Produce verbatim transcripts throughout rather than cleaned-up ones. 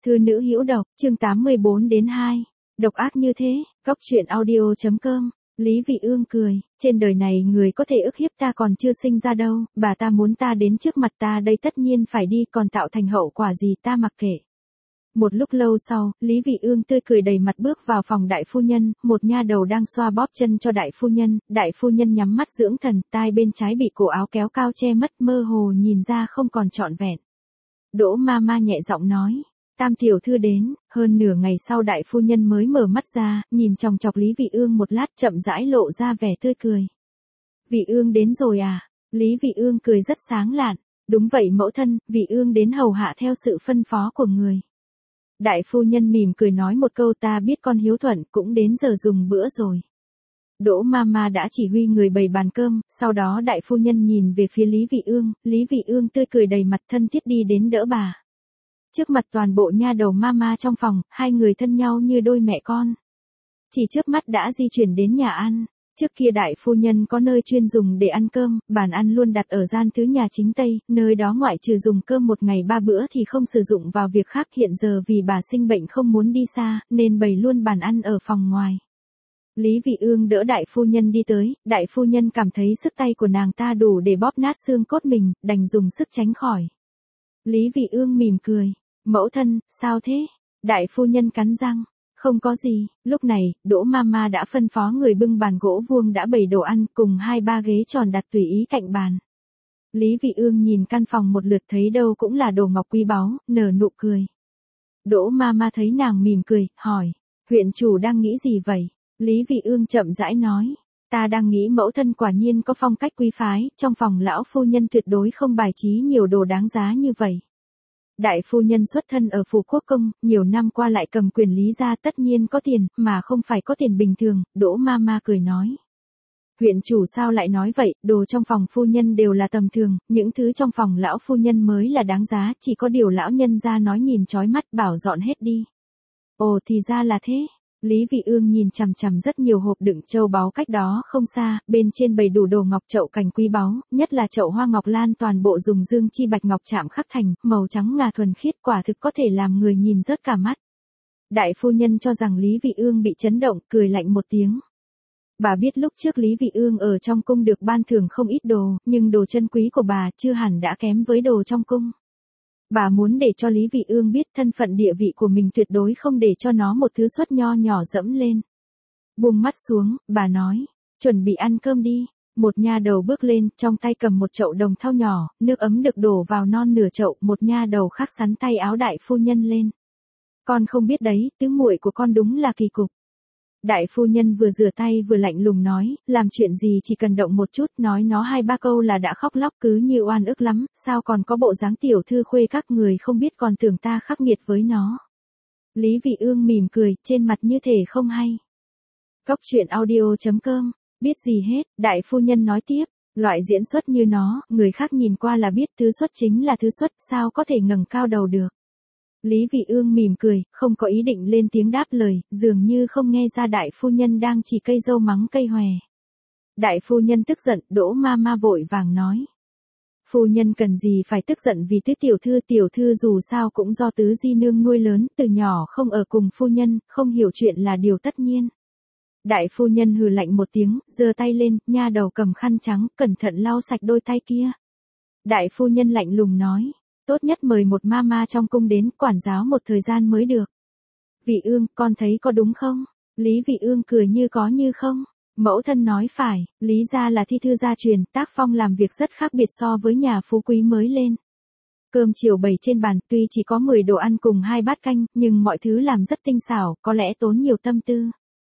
Thư nữ hữu độc, chương tám mươi bốn đến hai. Độc ác như thế, Cóc truyện audio chấm com. Lý Vị Ương cười, trên đời này người có thể ức hiếp ta còn chưa sinh ra đâu, bà ta muốn ta đến trước mặt ta đây tất nhiên phải đi, còn tạo thành hậu quả gì ta mặc kệ. Một lúc lâu sau, Lý Vị Ương tươi cười đầy mặt bước vào phòng đại phu nhân, một nha đầu đang xoa bóp chân cho đại phu nhân, đại phu nhân nhắm mắt dưỡng thần, tai bên trái bị cổ áo kéo cao che mất, mơ hồ nhìn ra không còn trọn vẹn. Đỗ ma ma nhẹ giọng nói. Tam tiểu thư đến, hơn nửa ngày sau đại phu nhân mới mở mắt ra, nhìn chòng chọc Lý Vị Ương một lát chậm rãi lộ ra vẻ tươi cười. Vị Ương đến rồi à? Lý Vị Ương cười rất sáng lạn. Đúng vậy mẫu thân, Vị Ương đến hầu hạ theo sự phân phó của người. Đại phu nhân mỉm cười nói một câu, ta biết con hiếu thuận, cũng đến giờ dùng bữa rồi. Đỗ ma ma đã chỉ huy người bày bàn cơm, sau đó đại phu nhân nhìn về phía Lý Vị Ương, Lý Vị Ương tươi cười đầy mặt thân thiết đi đến đỡ bà. Trước mặt toàn bộ nha đầu mama trong phòng, hai người thân nhau như đôi mẹ con. Chỉ chớp mắt đã di chuyển đến nhà ăn. Trước kia đại phu nhân có nơi chuyên dùng để ăn cơm, bàn ăn luôn đặt ở gian thứ nhà chính Tây, nơi đó ngoại trừ dùng cơm một ngày ba bữa thì không sử dụng vào việc khác. Hiện giờ vì bà sinh bệnh không muốn đi xa, nên bày luôn bàn ăn ở phòng ngoài. Lý Vị Ương đỡ đại phu nhân đi tới, đại phu nhân cảm thấy sức tay của nàng ta đủ để bóp nát xương cốt mình, đành dùng sức tránh khỏi. Lý Vị Ương mỉm cười. Mẫu thân, sao thế? Đại phu nhân cắn răng. Không có gì, lúc này, Đỗ Mama đã phân phó người bưng bàn gỗ vuông đã bày đồ ăn cùng hai ba ghế tròn đặt tùy ý cạnh bàn. Lý Vị Ương nhìn căn phòng một lượt thấy đâu cũng là đồ ngọc quý báu, nở nụ cười. Đỗ Mama thấy nàng mỉm cười, hỏi, huyện chủ đang nghĩ gì vậy? Lý Vị Ương chậm rãi nói, ta đang nghĩ mẫu thân quả nhiên có phong cách quý phái, trong phòng lão phu nhân tuyệt đối không bài trí nhiều đồ đáng giá như vậy. Đại phu nhân xuất thân ở Phù Quốc Công, nhiều năm qua lại cầm quyền Lý gia tất nhiên có tiền, mà không phải có tiền bình thường, Đỗ ma ma cười nói. Huyện chủ sao lại nói vậy, đồ trong phòng phu nhân đều là tầm thường, những thứ trong phòng lão phu nhân mới là đáng giá, chỉ có điều lão nhân gia nói nhìn chói mắt bảo dọn hết đi. Ồ thì ra là thế. Lý Vị Ương nhìn chằm chằm rất nhiều hộp đựng châu báu cách đó không xa, bên trên bày đủ đồ ngọc chậu cành quý báu, nhất là chậu hoa ngọc lan toàn bộ dùng dương chi bạch ngọc chạm khắc thành, màu trắng ngà thuần khiết quả thực có thể làm người nhìn rớt cả mắt. Đại phu nhân cho rằng Lý Vị Ương bị chấn động, cười lạnh một tiếng. Bà biết lúc trước Lý Vị Ương ở trong cung được ban thưởng không ít đồ, nhưng đồ chân quý của bà chưa hẳn đã kém với đồ trong cung. Bà muốn để cho Lý Vị Ương biết thân phận địa vị của mình tuyệt đối không để cho nó một thứ suất nho nhỏ dẫm lên. Buông mắt xuống, bà nói, chuẩn bị ăn cơm đi. Một nha đầu bước lên, trong tay cầm một chậu đồng thau nhỏ, nước ấm được đổ vào non nửa chậu, một nha đầu khác sắn tay áo đại phu nhân lên. Con không biết đấy, tứ muội của con đúng là kỳ cục. Đại phu nhân vừa rửa tay vừa lạnh lùng nói, làm chuyện gì chỉ cần động một chút, nói nó hai ba câu là đã khóc lóc cứ như oan ức lắm, sao còn có bộ dáng tiểu thư khuê các người không biết còn tưởng ta khắc nghiệt với nó. Lý Vị Ương mỉm cười, trên mặt như thể không hay. Cóc truyện audio chấm com, biết gì hết, đại phu nhân nói tiếp, loại diễn xuất như nó, người khác nhìn qua là biết thứ xuất chính là thứ xuất, sao có thể ngẩng cao đầu được. Lý Vị Ương mỉm cười, không có ý định lên tiếng đáp lời, dường như không nghe ra đại phu nhân đang chỉ cây dâu mắng cây hòe. Đại phu nhân tức giận, Đỗ ma ma vội vàng nói. Phu nhân cần gì phải tức giận vì tứ tiểu thư, tiểu thư dù sao cũng do tứ di nương nuôi lớn, từ nhỏ không ở cùng phu nhân, không hiểu chuyện là điều tất nhiên. Đại phu nhân hừ lạnh một tiếng, giơ tay lên, nha đầu cầm khăn trắng, cẩn thận lau sạch đôi tay kia. Đại phu nhân lạnh lùng nói. Tốt nhất mời một mama trong cung đến quản giáo một thời gian mới được. Vị Ương, con thấy có đúng không? Lý Vị Ương cười như có như không. Mẫu thân nói phải, Lý gia là thi thư gia truyền, tác phong làm việc rất khác biệt so với nhà phú quý mới lên. Cơm chiều bày trên bàn, tuy chỉ có mười đồ ăn cùng hai bát canh, nhưng mọi thứ làm rất tinh xảo, có lẽ tốn nhiều tâm tư.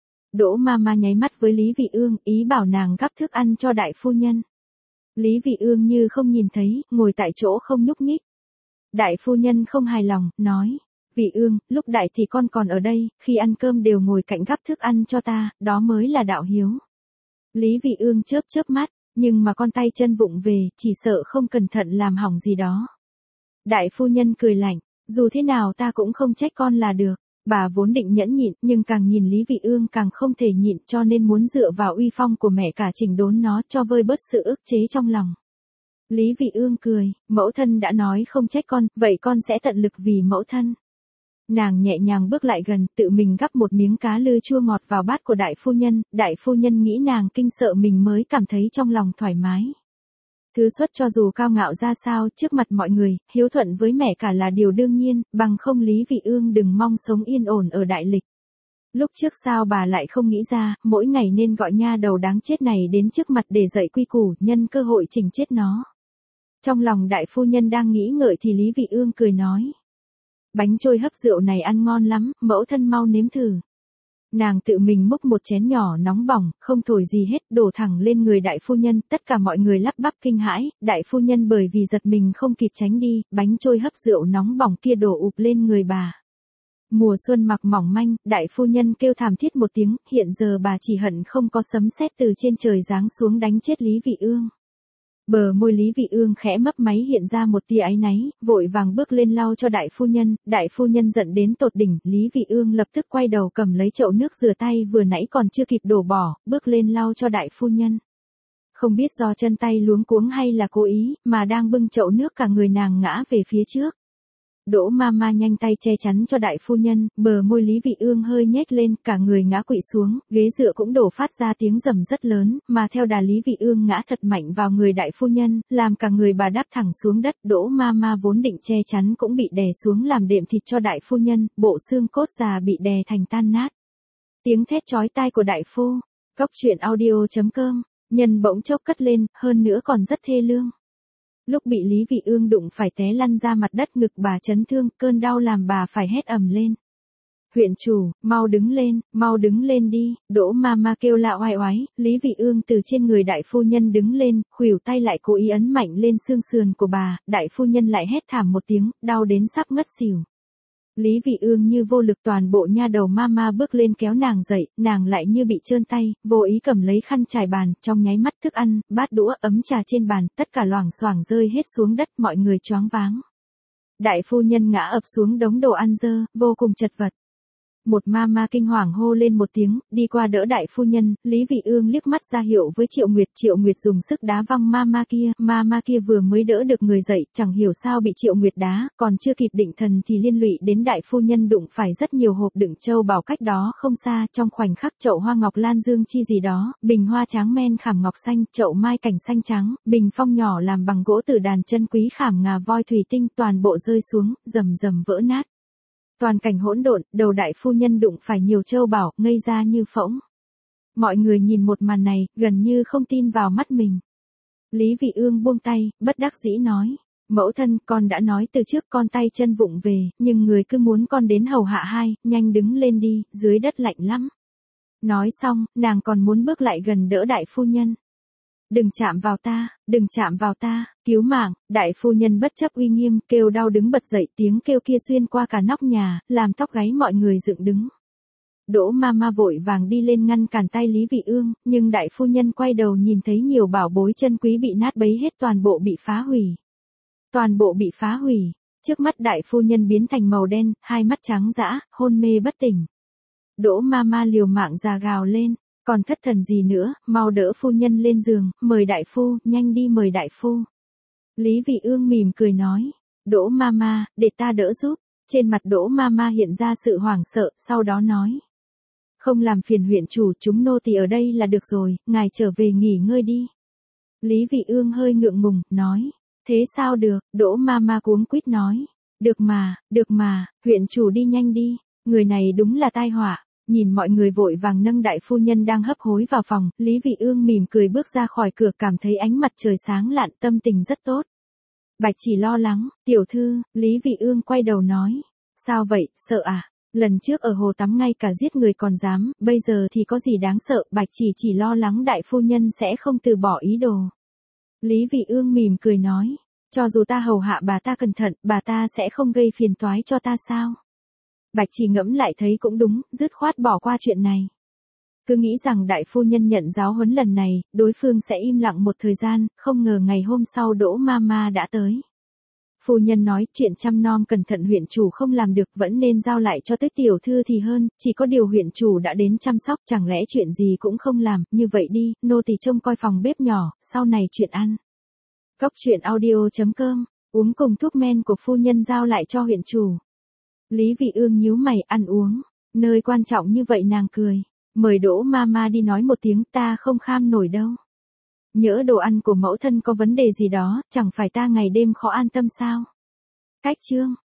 Đỗ mama nháy mắt với Lý Vị Ương, ý bảo nàng gắp thức ăn cho đại phu nhân. Lý Vị Ương như không nhìn thấy, ngồi tại chỗ không nhúc nhích. Đại phu nhân không hài lòng, nói, Vị Ương, lúc đại thì con còn ở đây, khi ăn cơm đều ngồi cạnh gắp thức ăn cho ta, đó mới là đạo hiếu. Lý Vị Ương chớp chớp mắt, nhưng mà con tay chân vụng về, chỉ sợ không cẩn thận làm hỏng gì đó. Đại phu nhân cười lạnh, dù thế nào ta cũng không trách con là được. Bà vốn định nhẫn nhịn, nhưng càng nhìn Lý Vị Ương càng không thể nhịn, cho nên muốn dựa vào uy phong của mẹ cả chỉnh đốn nó cho vơi bớt sự ức chế trong lòng. Lý Vị Ương cười, mẫu thân đã nói không trách con, vậy con sẽ tận lực vì mẫu thân. Nàng nhẹ nhàng bước lại gần, tự mình gắp một miếng cá lư chua ngọt vào bát của đại phu nhân, đại phu nhân nghĩ nàng kinh sợ mình mới cảm thấy trong lòng thoải mái. Thứ xuất cho dù cao ngạo ra sao, trước mặt mọi người, hiếu thuận với mẹ cả là điều đương nhiên, bằng không Lý Vị Ương đừng mong sống yên ổn ở đại lịch. Lúc trước sao bà lại không nghĩ ra, mỗi ngày nên gọi nha đầu đáng chết này đến trước mặt để dạy quy củ, nhân cơ hội chỉnh chết nó. Trong lòng đại phu nhân đang nghĩ ngợi thì Lý Vị Ương cười nói. Bánh trôi hấp rượu này ăn ngon lắm, mẫu thân mau nếm thử. Nàng tự mình múc một chén nhỏ nóng bỏng, không thổi gì hết, đổ thẳng lên người đại phu nhân, tất cả mọi người lắp bắp kinh hãi, đại phu nhân bởi vì giật mình không kịp tránh đi, bánh trôi hấp rượu nóng bỏng kia đổ ụp lên người bà. Mùa xuân mặc mỏng manh, đại phu nhân kêu thảm thiết một tiếng, hiện giờ bà chỉ hận không có sấm sét từ trên trời giáng xuống đánh chết Lý Vị Ương. Bờ môi Lý Vị Ương khẽ mấp máy hiện ra một tia áy náy, vội vàng bước lên lau cho đại phu nhân, đại phu nhân giận đến tột đỉnh, Lý Vị Ương lập tức quay đầu cầm lấy chậu nước rửa tay vừa nãy còn chưa kịp đổ bỏ, bước lên lau cho đại phu nhân. Không biết do chân tay luống cuống hay là cố ý, mà đang bưng chậu nước cả người nàng ngã về phía trước. Đỗ Mama nhanh tay che chắn cho đại phu nhân, bờ môi Lý Vị Ương hơi nhếch lên, cả người ngã quỵ xuống, ghế dựa cũng đổ phát ra tiếng rầm rất lớn, mà theo đà Lý Vị Ương ngã thật mạnh vào người đại phu nhân, làm cả người bà đáp thẳng xuống đất. Đỗ Mama vốn định che chắn cũng bị đè xuống làm đệm thịt cho đại phu nhân, bộ xương cốt già bị đè thành tan nát. Tiếng thét chói tai của đại phu, cốc truyện audio chấm com, nhân bỗng chốc cất lên, hơn nữa còn rất thê lương. Lúc bị Lý Vị Ương đụng phải té lăn ra mặt đất, ngực bà chấn thương, cơn đau làm bà phải hét ầm lên. Huyện chủ, mau đứng lên, mau đứng lên đi, Đỗ Mama kêu la oai oái, Lý Vị Ương từ trên người đại phu nhân đứng lên, khuỷu tay lại cố ý ấn mạnh lên xương sườn của bà, đại phu nhân lại hét thảm một tiếng, đau đến sắp ngất xỉu. Lý Vị Ương như vô lực, toàn bộ nha đầu Mama bước lên kéo nàng dậy, nàng lại như bị trơn tay, vô ý cầm lấy khăn trải bàn, trong nháy mắt thức ăn, bát đũa, ấm trà trên bàn, tất cả loảng xoảng rơi hết xuống đất, mọi người choáng váng. Đại phu nhân ngã ập xuống đống đồ ăn dơ, vô cùng chật vật. Một Mama kinh hoàng hô lên một tiếng, đi qua đỡ đại phu nhân, Lý Vị Ương liếc mắt ra hiệu với Triệu Nguyệt, Triệu Nguyệt dùng sức đá văng Mama kia, Mama kia vừa mới đỡ được người dậy, chẳng hiểu sao bị Triệu Nguyệt đá, còn chưa kịp định thần thì liên lụy đến đại phu nhân đụng phải rất nhiều hộp đựng châu báu cách đó không xa, trong khoảnh khắc chậu hoa ngọc lan dương chi gì đó, bình hoa tráng men khảm ngọc xanh, chậu mai cảnh xanh trắng, bình phong nhỏ làm bằng gỗ tử đàn chân quý khảm ngà voi thủy tinh, toàn bộ rơi xuống, rầm rầm vỡ nát. Toàn cảnh hỗn độn, đầu đại phu nhân đụng phải nhiều châu bảo, ngây ra như phỗng. Mọi người nhìn một màn này, gần như không tin vào mắt mình. Lý Vị Ương buông tay, bất đắc dĩ nói, mẫu thân, con đã nói từ trước con tay chân vụng về, nhưng người cứ muốn con đến hầu hạ hai, nhanh đứng lên đi, dưới đất lạnh lắm. Nói xong, nàng còn muốn bước lại gần đỡ đại phu nhân. Đừng chạm vào ta, đừng chạm vào ta, cứu mạng, đại phu nhân bất chấp uy nghiêm, kêu đau đứng bật dậy, tiếng kêu kia xuyên qua cả nóc nhà, làm tóc gáy mọi người dựng đứng. Đỗ Mama vội vàng đi lên ngăn cản tay Lý Vị Ương, nhưng đại phu nhân quay đầu nhìn thấy nhiều bảo bối chân quý bị nát bấy hết, toàn bộ bị phá hủy. Toàn bộ bị phá hủy, trước mắt đại phu nhân biến thành màu đen, hai mắt trắng dã, hôn mê bất tỉnh. Đỗ Mama liều mạng già gào lên. Còn thất thần gì nữa, mau đỡ phu nhân lên giường, mời đại phu, nhanh đi mời đại phu. Lý Vị Ương mỉm cười nói, Đỗ Mama, để ta đỡ giúp. Trên mặt Đỗ Mama hiện ra sự hoảng sợ, sau đó nói. Không làm phiền huyện chủ, chúng nô tỳ ở đây là được rồi, ngài trở về nghỉ ngơi đi. Lý Vị Ương hơi ngượng ngùng, nói, thế sao được, Đỗ Mama cuống quýt nói, được mà, được mà, huyện chủ đi nhanh đi, người này đúng là tai họa. Nhìn mọi người vội vàng nâng đại phu nhân đang hấp hối vào phòng, Lý Vị Ương mỉm cười bước ra khỏi cửa, cảm thấy ánh mặt trời sáng lạn, tâm tình rất tốt. Bạch Chỉ lo lắng, tiểu thư, Lý Vị Ương quay đầu nói, sao vậy, sợ à? Lần trước ở hồ tắm ngay cả giết người còn dám, bây giờ thì có gì đáng sợ? Bạch Chỉ chỉ lo lắng đại phu nhân sẽ không từ bỏ ý đồ. Lý Vị Ương mỉm cười nói, cho dù ta hầu hạ bà ta cẩn thận, bà ta sẽ không gây phiền toái cho ta sao? Bạch Chỉ ngẫm lại thấy cũng đúng, dứt khoát bỏ qua chuyện này. Cứ nghĩ rằng đại phu nhân nhận giáo huấn lần này, đối phương sẽ im lặng một thời gian, không ngờ ngày hôm sau Đỗ Mama đã tới. Phu nhân nói, chuyện chăm nom cẩn thận huyện chủ không làm được, vẫn nên giao lại cho tới tiểu thư thì hơn, chỉ có điều huyện chủ đã đến chăm sóc, chẳng lẽ chuyện gì cũng không làm, như vậy đi, nô tỳ trông coi phòng bếp nhỏ, sau này chuyện ăn. Cốc truyện audio chấm com, uống cùng thuốc men của phu nhân giao lại cho huyện chủ. Lý Vị Ương nhíu mày, ăn uống. Nơi quan trọng như vậy nàng cười. Mời Đỗ Mama đi nói một tiếng, ta không kham nổi đâu. Nhỡ đồ ăn của mẫu thân có vấn đề gì đó, chẳng phải ta ngày đêm khó an tâm sao? Cách chương.